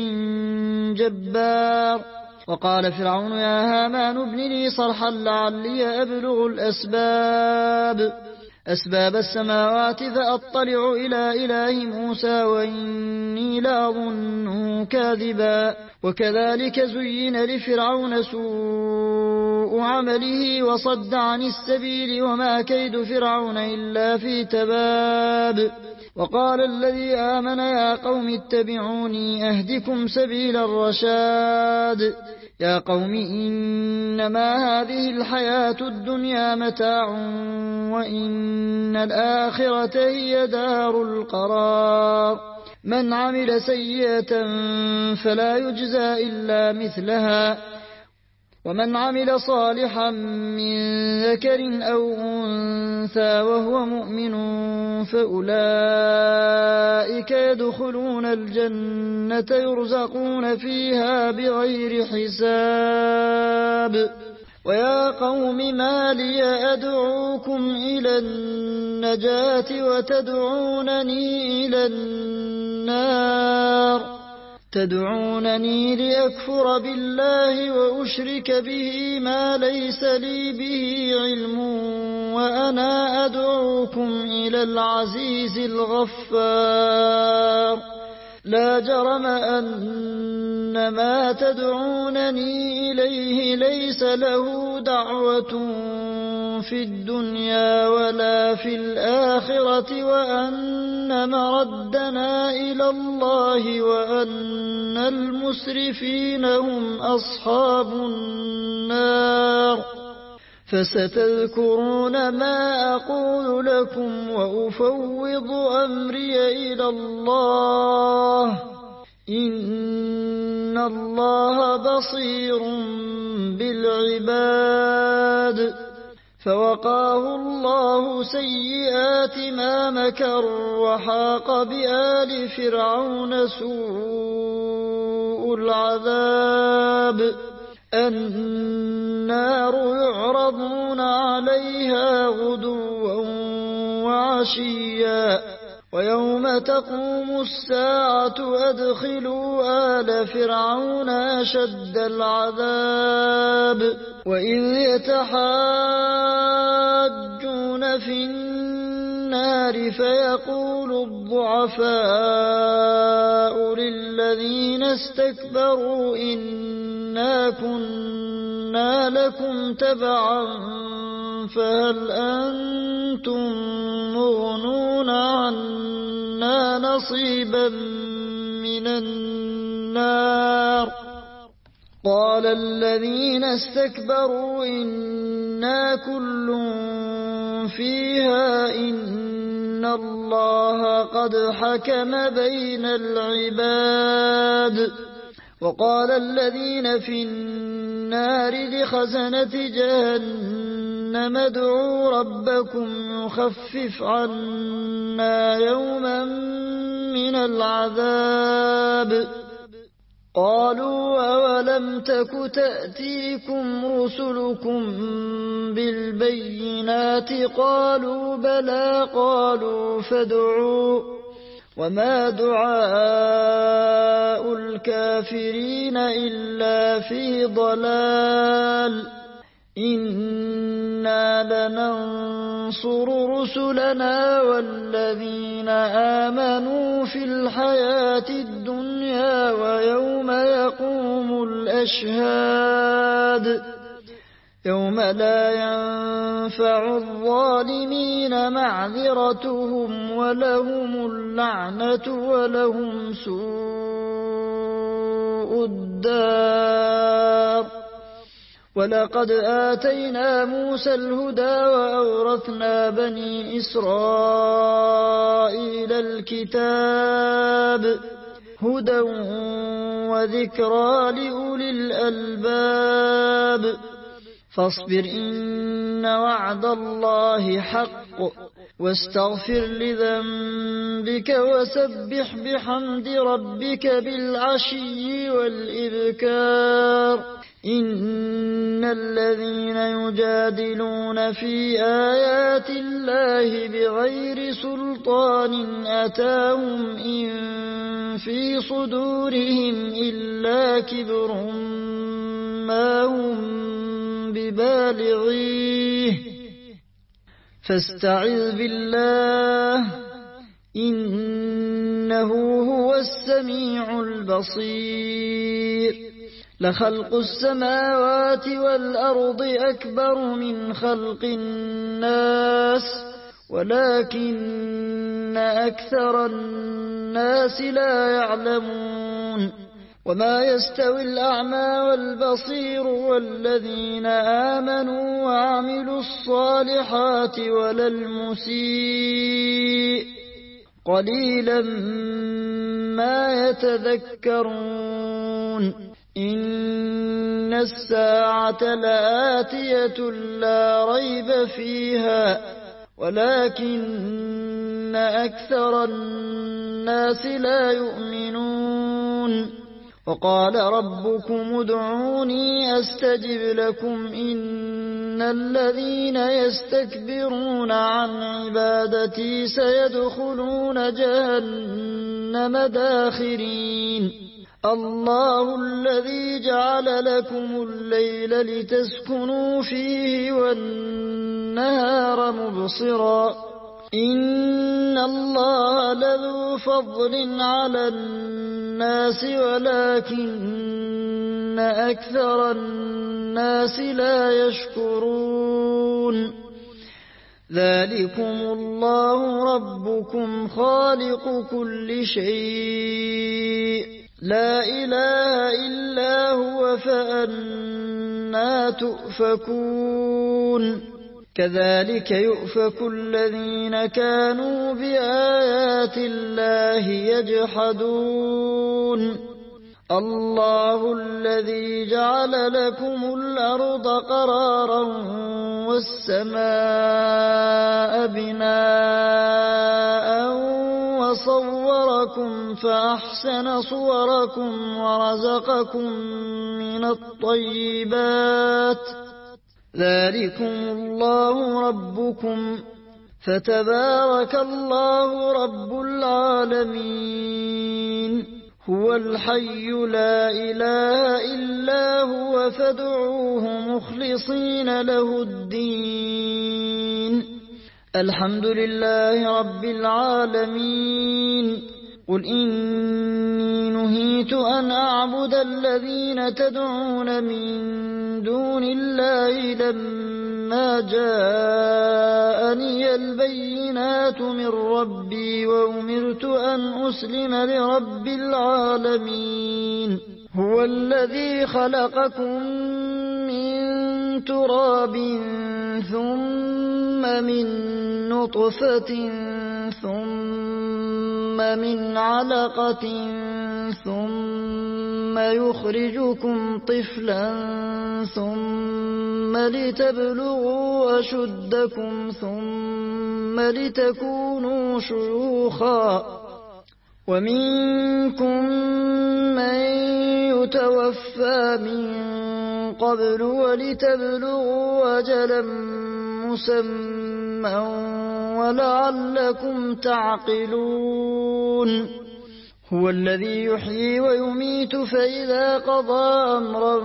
جبار وقال فرعون يا هامان ابن لي صرحا لعلي أبلغ أسباب السماوات فأطلع إلى إله موسى وإني لأظنه كاذبا وكذلك زين لفرعون سوء عمله وصد عن السبيل وما كيد فرعون إلا في تباب وقال الذي آمن يا قوم اتبعوني أهدكم سبيل الرشاد يا قوم إنما هذه الحياة الدنيا متاع وإن الآخرة هي دار القرار من عمل سيئة فلا يجزى إلا مثلها ومن عمل صالحا من ذكر أو أنثى وهو مؤمن فأولئك يدخلون الجنة يرزقون فيها بغير حساب ويا قوم ما لي أدعوكم إلى النجاة وتدعونني إلى النار تدعونني لأكفر بالله وأشرك به ما ليس لي به علم وأنا أدعوكم إلى العزيز الغفار لا جرم أن ما تدعونني إليه ليس له دعوة في الدنيا ولا في الآخرة وأن مردنا إلى الله وأن المسرفين هم أصحاب النار فستذكرون ما أقول لكم وأفوض أمري إلى الله إن الله بصير بالعباد فوقاه الله سيئات ما مكر وحاق بآل فرعون سوء العذاب النار يعرضون عليها غدوا وعشيا ويوم تقوم الساعة أدخلوا آل فرعون أشد العذاب وإذ يتحاجون في النار فيقول الضعفاء للذين استكبروا إنا كنا لكم تبعا فهل أنتم مغنون عنا نصيبا من النار قال الذين استكبروا إنا كل فيها إن الله قد حكم بين العباد وقال الذين في النار لخزنة جهنم ادعوا ربكم يخفف عنا يوما من العذاب قالوا أولم تك تأتيكم رسلكم بالبينات قالوا بلى قالوا فادعوا وما دعاء الكافرين إلا في ضلال إنا لننصر رسلنا والذين آمنوا في الحياة الدنيا ويوم يقوم الأشهاد الأشهاد يوم لا ينفع الظالمين معذرتهم ولهم اللعنة ولهم سوء الدار. ولقد آتينا موسى الهدى وأورثنا بني إسرائيل الكتاب هدى وذكرى لأولي الألباب. فاصبر إن وعد الله حق واستغفر لذنبك وسبح بحمد ربك بالعشي والإبكار. إن الذين يجادلون في آيات الله بغير سلطان أتاهم إن في صدورهم إلا كبر ما هم ببالغيه فاستعذ بالله إنه هو السميع البصير. لخلق السماوات والأرض أكبر من خلق الناس ولكن أكثر الناس لا يعلمون. وما يستوي الأعمى والبصير والذين آمنوا وعملوا الصالحات ولا المسيء قليلا ما يتذكرون. إن الساعة لآتية لا ريب فيها ولكن أكثر الناس لا يؤمنون. وقال ربكم ادعوني أستجب لكم إن الذين يستكبرون عن عبادتي سيدخلون جهنم داخرين. الله الذي جعل لكم الليل لتسكنوا فيه والنهار مبصرا إن الله لذو فضل على الناس ولكن أكثر الناس لا يشكرون. ذلكم الله ربكم خالق كل شيء لا إله إلا هو فأنى تؤفكون. كذلك يؤفك الذين كانوا بآيات الله يجحدون. الله الذي جعل لكم الأرض قرارا والسماء بناء وصوركم فأحسن صوركم ورزقكم من الطيبات. ذلكم الله ربكم فتبارك الله رب العالمين. هو الحي لا إله إلا هو فادعوه مخلصين له الدين. الحمد لله رب العالمين. قل إني نهيت أن أعبد الذين تدعون من دون الله لما جاءني البينات من ربي وأمرت أن أسلم لرب العالمين. هو الذي خلقكم من تراب ثم من نطفة ثم من علقة ثم يخرجكم طفلا ثم لتبلغوا أشدكم ثم لتكونوا شيوخا ومنكم من يتوفى من قبل ولتبلغوا أجلا مسمى ولعلكم تعقلون. هو الذي يحيي ويميت فإذا قضى أمرا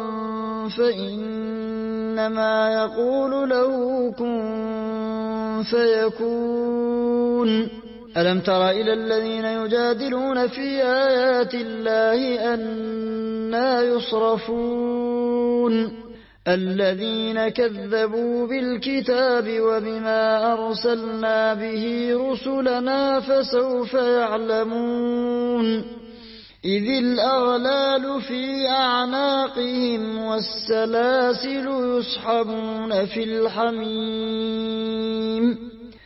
فإنما يقول له كن فيكون. ألم تر إلى الذين يجادلون في آيات الله أنى يصرفون الذين كذبوا بالكتاب وبما أرسلنا به رسلنا فسوف يعلمون إذ الأغلال في أعناقهم والسلاسل يسحبون في الحميم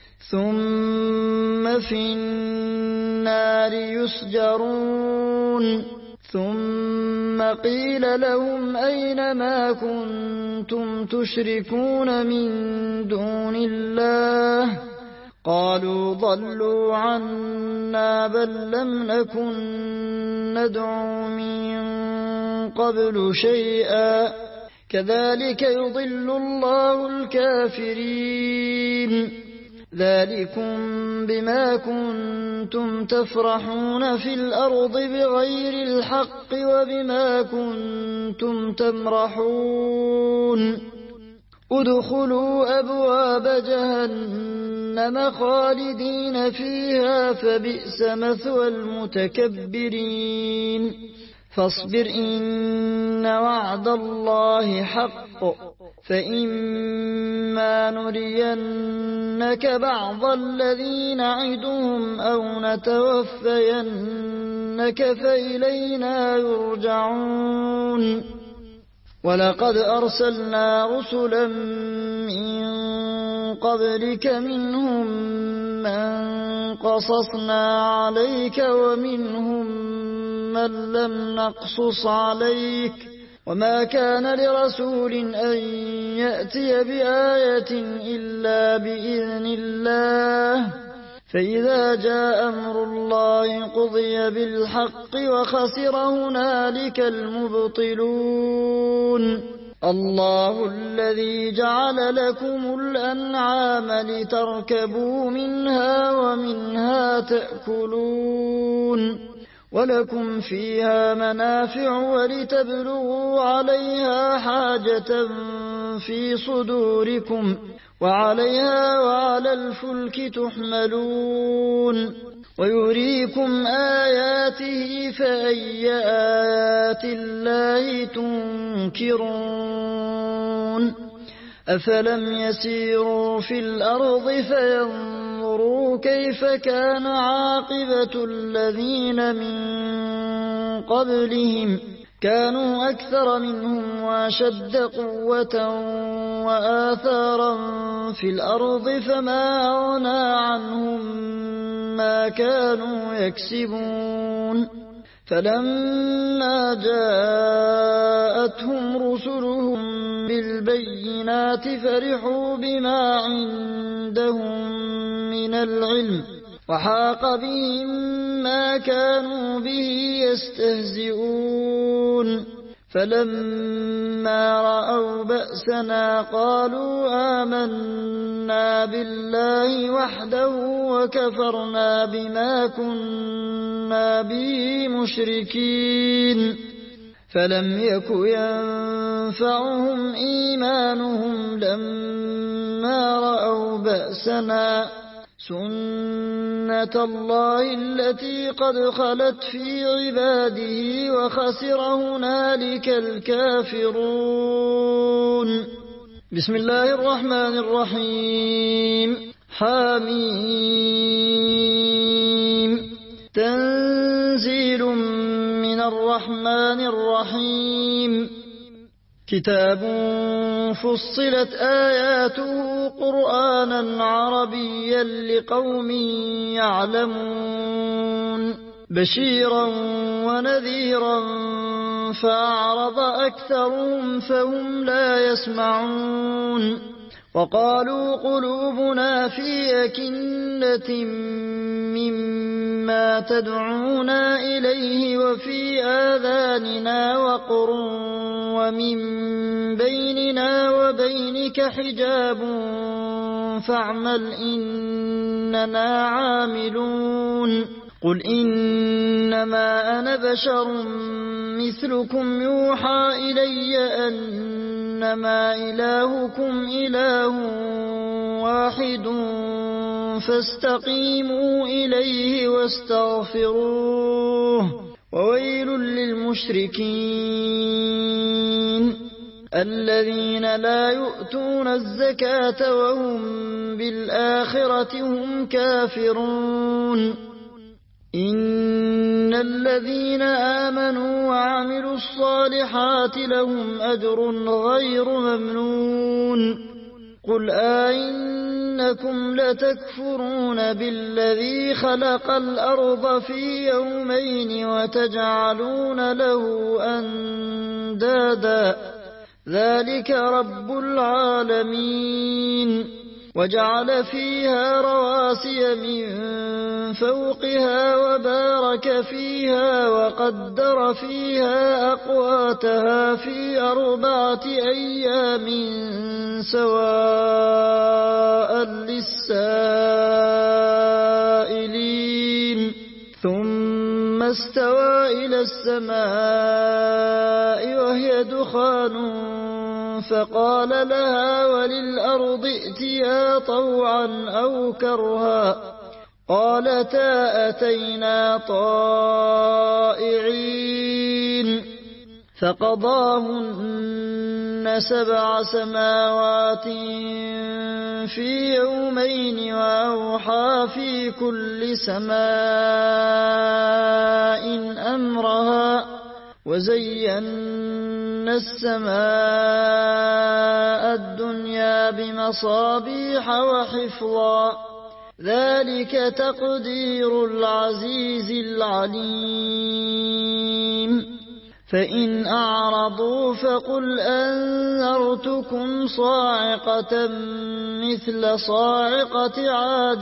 ثم في النار يسجرون ثم قيل لهم أين ما كنتم تشركون من دون الله قالوا ضلوا عنا بل لم نكن ندعو من قبل شيئا كذلك يضل الله الكافرين ذلكم بما كنتم تفرحون في الأرض بغير الحق وبما كنتم تمرحون ادخلوا أبواب جهنم خالدين فيها فبئس مثوى المتكبرين فاصبر إن وعد الله حق فإما نرينك بعض الذي نعدهم أو نتوفينك فإلينا يرجعون ولقد أرسلنا رسلا من قبلك منهم من قصصنا عليك ومنهم من لم نقصص عليك وما كان لرسول أن يأتي بآية إلا بإذن الله فإذا جاء أمر الله قضي بالحق وخسر هنالك المبطلون الله الذي جعل لكم الأنعام لتركبوا منها ومنها تأكلون ولكم فيها منافع ولتبلغوا عليها حاجة في صدوركم وعليها وعلى الفلك تحملون ويريكم آياته فأي آيات الله تنكرون أفلم يسيروا في الأرض فينظروا كيف كان عاقبة الذين من قبلهم كانوا أكثر منهم وأشد قوة وآثارا في الأرض فما أغنى عنهم ما كانوا يكسبون فلما جاءتهم رسلهم بالبينات فرحوا بما عندهم من العلم وحاق بهم ما كانوا به يستهزئون فلما رأوا بأسنا قالوا آمنا بالله وحده وكفرنا بما كنا به مشركين فلم يك ينفعهم إيمانهم لما رأوا بأسنا سنة الله التي قد خلت في عباده وخسر هنالك الكافرون بسم الله الرحمن الرحيم حميم تنزيل من الرحمن الرحيم كتاب فصلت آياته قرآنا عربيا لقوم يعلمون بشيرا ونذيرا فأعرض أكثرهم فهم لا يسمعون وقالوا قلوبنا في أكنة مما تدعونا إليه وفي آذاننا وقر ومن بيننا وبينك حجاب فاعمل إننا عاملون قل إنما أنا بشر مثلكم يوحى إلي أنما إلهكم إله واحد فاستقيموا إليه واستغفروه وويل للمشركين الذين لا يؤتون الزكاة وهم بالآخرة هم كافرون إن الذين آمنوا وعملوا الصالحات لهم أجر غير ممنون قل أئنكم لتكفرون بالذي خلق الأرض في يومين وتجعلون له أندادا ذلك رب العالمين وجعل فيها رواسي من فوقها وبارك فيها وقدر فيها أقواتها في 4 أيام سواء للسائلين ثم استوى إلى السماء وهي دخان فقال لها وللأرض ائتيا طوعا أو كرها قالتا أتينا طائعين فقضاهن 7 سماوات في يومين وأوحى في كل سماء أمرها وزينا السماء الدنيا بمصابيح وحفظا ذلك تقدير العزيز العليم فإن أعرضوا فقل أنذرتكم صاعقة مثل صاعقة عاد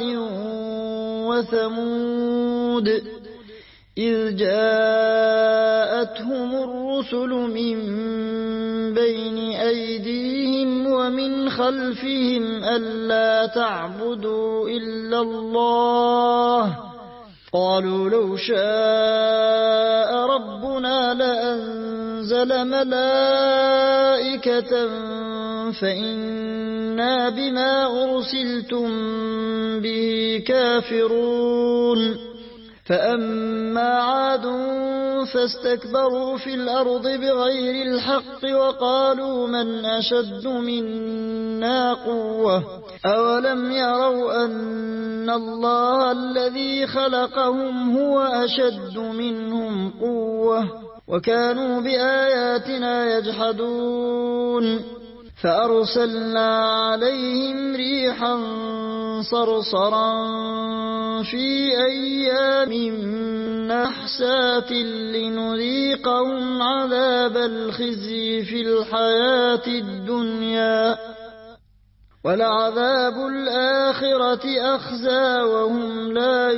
وثمود إذ جاءتهم الرسل من بين أيديهم ومن خلفهم ألا تعبدوا إلا الله قالوا لو شاء ربنا لأنزل ملائكة فإنا بما أرسلتم به كافرون فأما عاد فاستكبروا في الأرض بغير الحق وقالوا من أشد منا قوة أولم يروا أن الله الذي خلقهم هو أشد منهم قوة وكانوا بآياتنا يجحدون فأرسلنا عليهم ريحا صرصرا في أيام نحسات لنذيقهم عذاب الخزي في الحياة الدنيا ولعذاب الآخرة أخزى وهم لا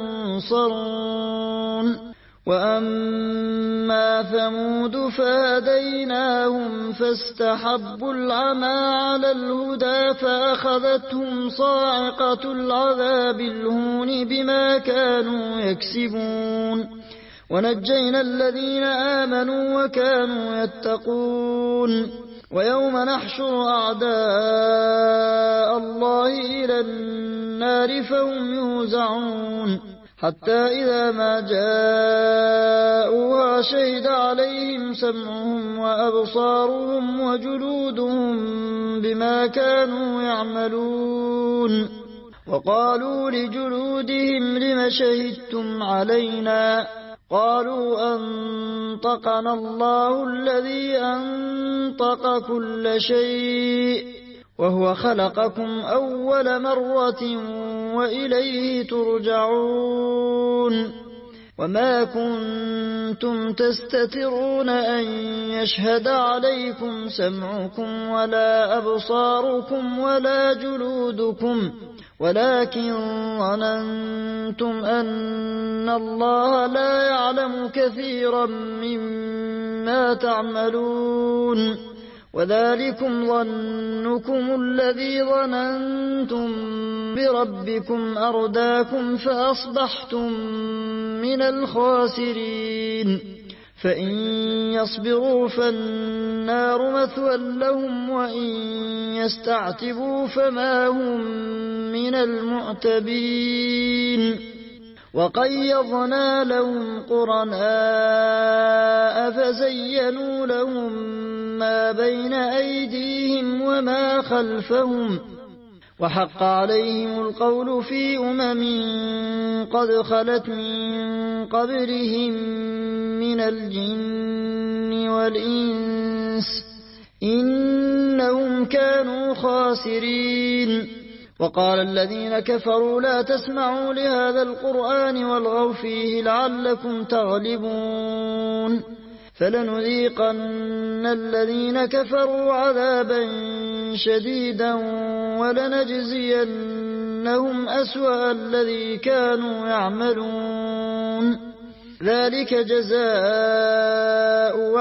ينصرون وأما ثمود فهديناهم فاستحبوا العمى على الهدى فأخذتهم صاعقة العذاب الهون بما كانوا يكسبون ونجينا الذين آمنوا وكانوا يتقون ويوم نحشر أعداء الله إلى النار فهم يوزعون حتى إذا ما جاءوها شهد عليهم سمعهم وأبصارهم وجلودهم بما كانوا يعملون وقالوا لجلودهم لم شهدتم علينا قالوا أنطقنا الله الذي أنطق كل شيء وهو خلقكم أول مرة وإليه ترجعون وما كنتم تستترون أن يشهد عليكم سمعكم ولا أبصاركم ولا جلودكم ولكن ظننتم أن الله لا يعلم كثيرا مما تعملون وذلكم ظنكم الذي ظننتم بربكم أرداكم فأصبحتم من الخاسرين فإن يصبروا فالنار مثوى لهم وإن يستعتبوا فما هم من المعتبين وقيضنا لهم قرناء فزينوا لهم ما بين أيديهم وما خلفهم وحق عليهم القول في قد خلت من قبلهم من الجن والإنس إنهم كانوا خاسرين وقال الذين كفروا لا تسمعوا لهذا القرآن والغوا فيه لعلكم تغلبون فلنذيقن الذين كفروا عذابا شديدا ولنجزينهم أسوأ الذي كانوا يعملون ذلك جزاء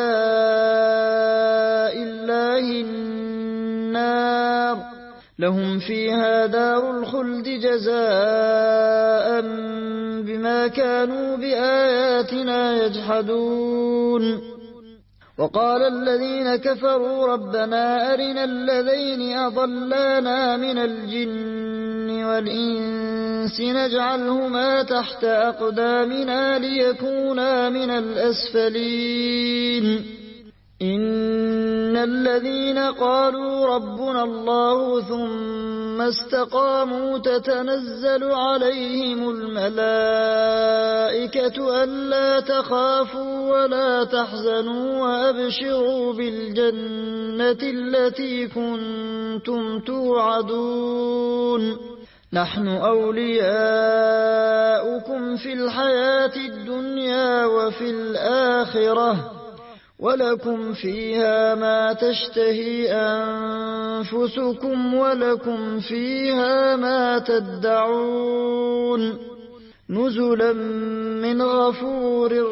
أعداء الله النار لهم فيها دار الخلد جزاء بما كانوا بآياتنا يجحدون وقال الذين كفروا ربنا أرنا الذين أضلانا من الجن والإنس نجعلهما تحت أقدامنا ليكونا من الأسفلين إن الذين قالوا ربنا الله ثم استقاموا تتنزل عليهم الملائكة ألا تخافوا ولا تحزنوا وأبشروا بالجنة التي كنتم توعدون نحن أولياؤكم في الحياة الدنيا وفي الآخرة ولكم فيها ما تشتهي أنفسكم ولكم فيها ما تدعون نزلا من غفور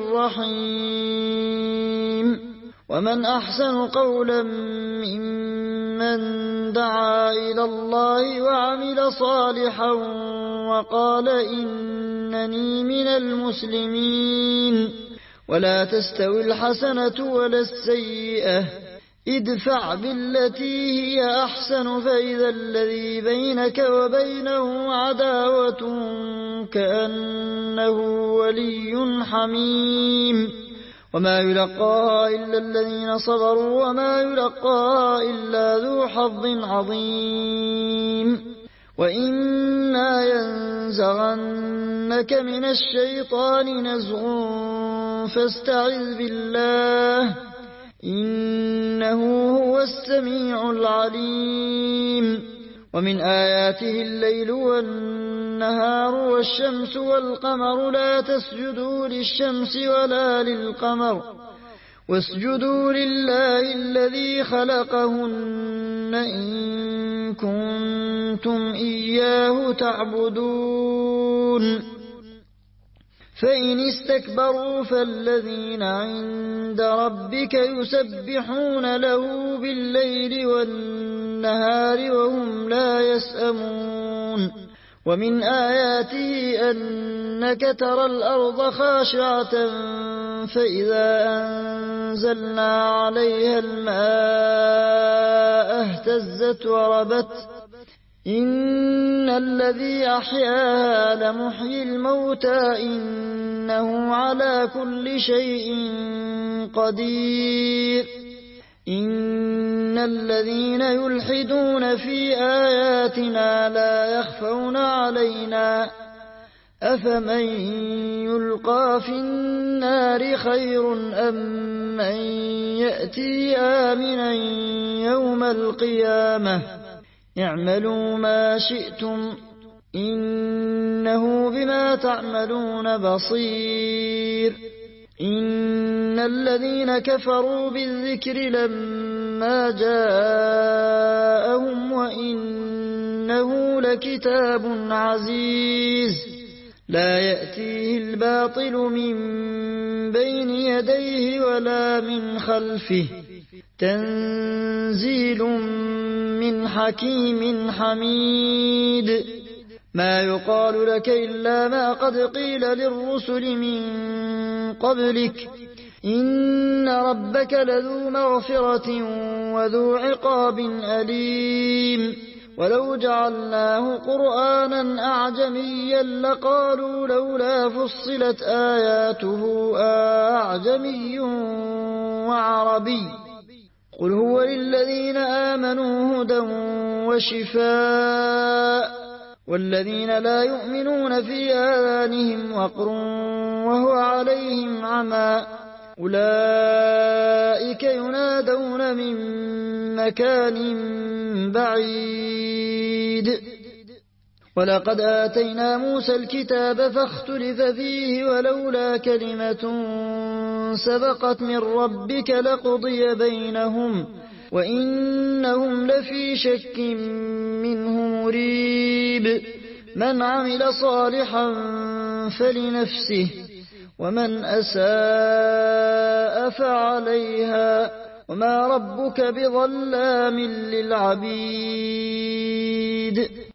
رحيم ومن أحسن قولا ممن دعا إلى الله وعمل صالحا وقال إنني من المسلمين ولا تستوي الحسنة ولا السيئة ادفع بالتي هي أحسن فإذا الذي بينك وبينه عداوة كأنه ولي حميم وما يلقاها إلا الذين صبروا وما يلقاها إلا ذو حظ عظيم وإما ينزغنك من الشيطان نزغ فاستعذ بالله إنه هو السميع العليم ومن آياته الليل والنهار والشمس والقمر لا تسجدوا للشمس ولا للقمر واسجدوا لله الذي خلقهن إن كنتم إياه تعبدون فإن استكبروا فالذين عند ربك يسبحون له بالليل والنهار وهم لا يسأمون ومن آياته أنك ترى الأرض خاشعة فإذا أنزلنا عليها الماء اهتزت وربت إن الذي أحياها لمحيي الموتى إنه على كل شيء قدير إن الذين يلحدون في آياتنا لا يخفون علينا أفمن يلقى في النار خير أم من يأتي آمنا يوم القيامة اعملوا ما شئتم إنه بما تعملون بصير إن الذين كفروا بالذكر لما جاءهم وإنه لكتاب عزيز لا يأتيه الباطل من بين يديه ولا من خلفه تنزيل من حكيم حميد ما يقال لك إلا ما قد قيل للرسل من قبلك إن ربك لذو مغفرة وذو عقاب أليم ولو جعلناه قرآنا أعجميا لقالوا لولا فصلت آياته أعجمي وعربي قل هو للذين آمنوا هدى وشفاء والذين لا يؤمنون في آذانهم وقر وهو عليهم عمى أولئك ينادون من مكان بعيد ولقد آتينا موسى الكتاب فاختلف فيه ولولا كلمة سبقت من ربك لقضي بينهم وإنهم لفي شك منه مريب من عمل صالحا فلنفسه ومن أساء فعليها وما ربك بظلام للعبيد